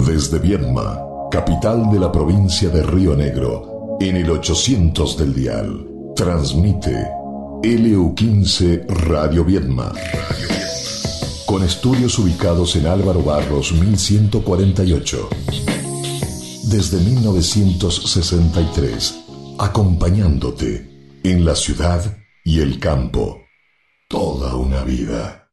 Desde Viedma, capital de la provincia de Río Negro, en el 800 del dial, transmite LU15 Radio Viedma. Con estudios ubicados en Álvaro Barros 1148. Desde 1963, acompañándote en la ciudad y el campo. Toda una vida.